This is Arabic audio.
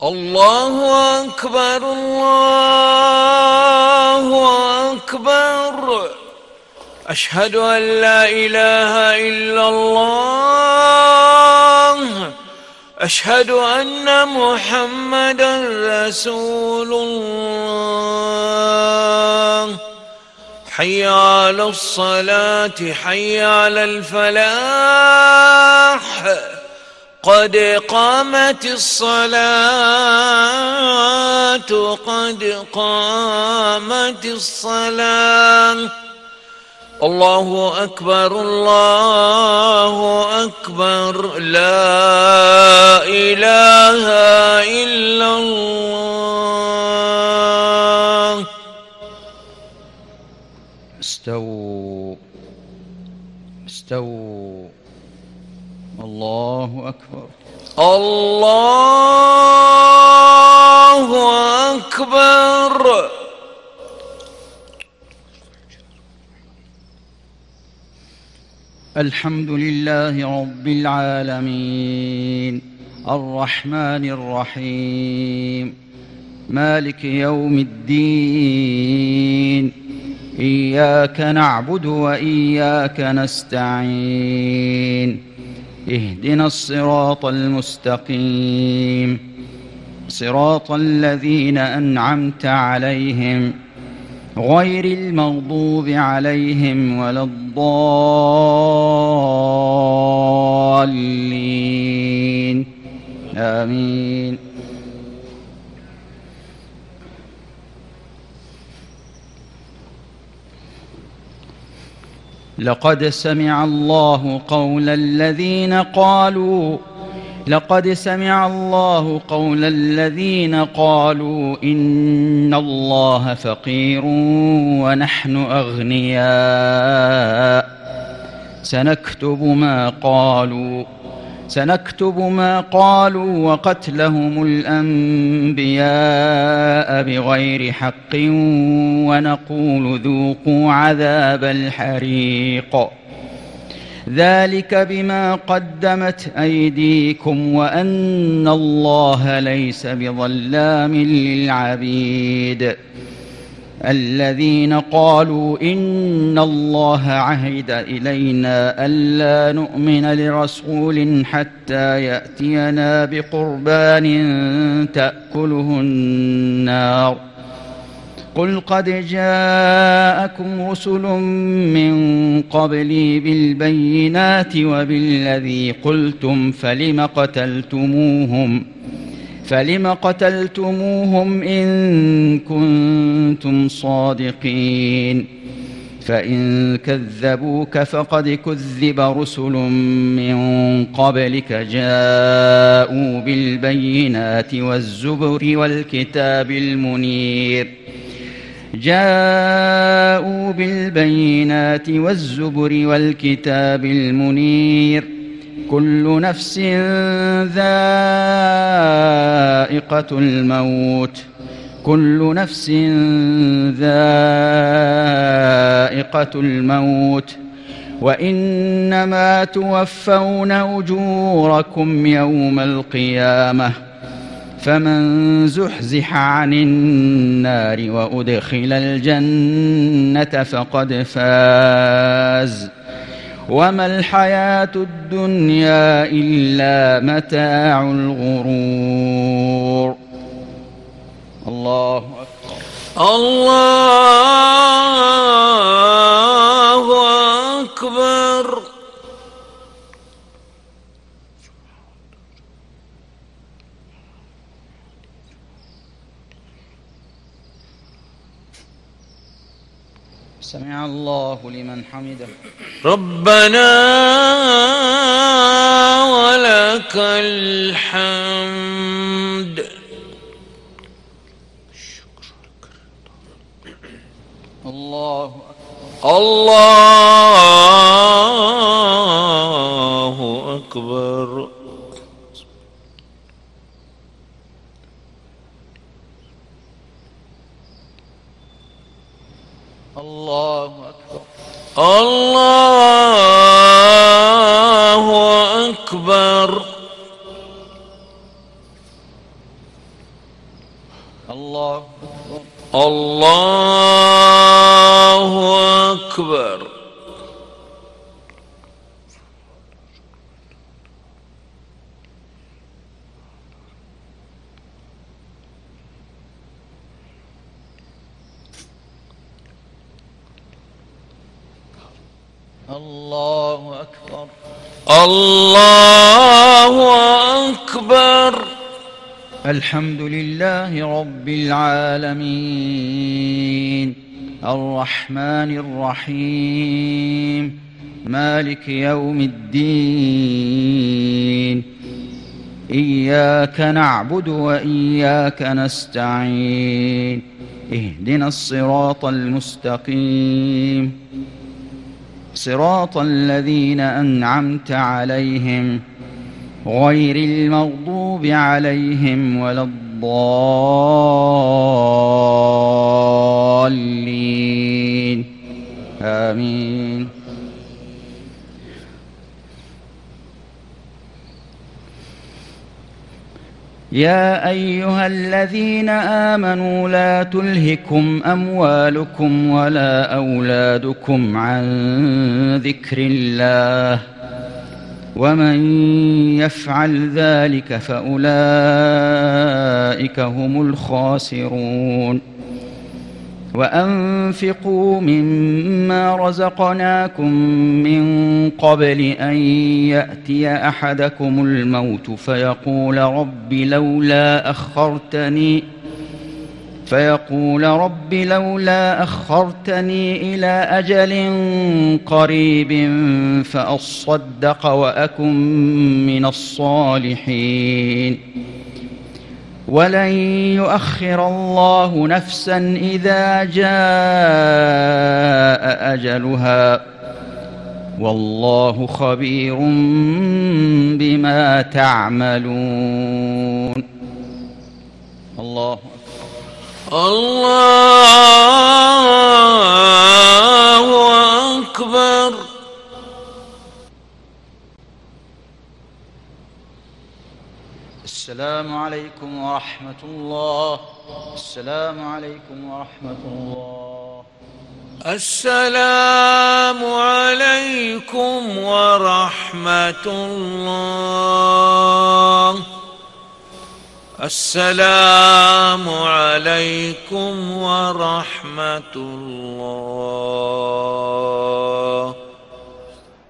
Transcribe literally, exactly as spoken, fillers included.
الله أكبر الله أكبر. أشهد أن لا إله إلا الله. أشهد أن محمدا رسول الله. حي على الصلاة حي على الفلاح. قد قامت الصلاة قد قامت الصلاة. الله أكبر الله أكبر. لا إله إلا الله. استووا استووا. الله أكبر الله أكبر. الحمد لله رب العالمين الرحمن الرحيم مالك يوم الدين. إياك نعبد وإياك نستعين. اهدنا الصراط المستقيم صراط الذين أنعمت عليهم غير المغضوب عليهم ولا الضالين. آمين. لقد سمع الله قول الذين قالوا لقد سمع الله قول الذين قالوا إن الله فقير ونحن أغنياء. سنكتب ما قالوا سنكتب ما قالوا وقتلهم الأنبياء بغير حق ونقول ذوقوا عذاب الحريق. ذلك بما قدمت أيديكم وأن الله ليس بظلام للعبيد. الذين قالوا إن الله عهد إلينا ألا نؤمن لرسول حتى يأتينا بقربان تأكله النار. قل قد جاءكم رسل من قبلي بالبينات وبالذي قلتم فلم قتلتموهم فلم قتلتموهم إن كنتم صادقين. فإن كذبوك فقد كذب رسل من قبلك جاءوا بالبينات والزبر والكتاب المنير جاءوا بالبينات والزبر والكتاب المنير. كل نفس ذائقة الموت كل نفس ذائقة الموت وإنما توفون أجوركم يوم القيامة. فمن زحزح عن النار وأدخل الجنة فقد فاز وما الحياة الدنيا إلا متاع الغرور. الله أكبر الله أكبر. سمع الله لمن حمده. ربنا ولك الحمد. الله الله أكبر. الله أكبر الله أكبر. الله أكبر. الله أكبر. الله أكبر. الله أكبر. الحمد لله رب العالمين الرحمن الرحيم مالك يوم الدين إياك نعبد وإياك نستعين اهدنا الصراط المستقيم صراط الذين أنعمت عليهم غير المغضوب عليهم ولا الضالين آمين. يا أيها الذين آمنوا لا تلهكم أموالكم ولا أولادكم عن ذكر الله ومن يفعل ذلك فأولئك هم الخاسرون. وأنفقوا مما رزقناكم من قبل أن يأتي أحدكم الموت فيقول رب لولا أخرتني فيقول رب لولا أخرتني إلى أجل قريب فأصدق وأكن من الصالحين ولن يؤخر الله نفسا إذا جاء أجلها والله خبير بما تعملون. الله الله أكبر. السلام عليكم ورحمة الله. السلام عليكم ورحمة الله. السلام عليكم ورحمة الله. السلام عليكم ورحمة الله.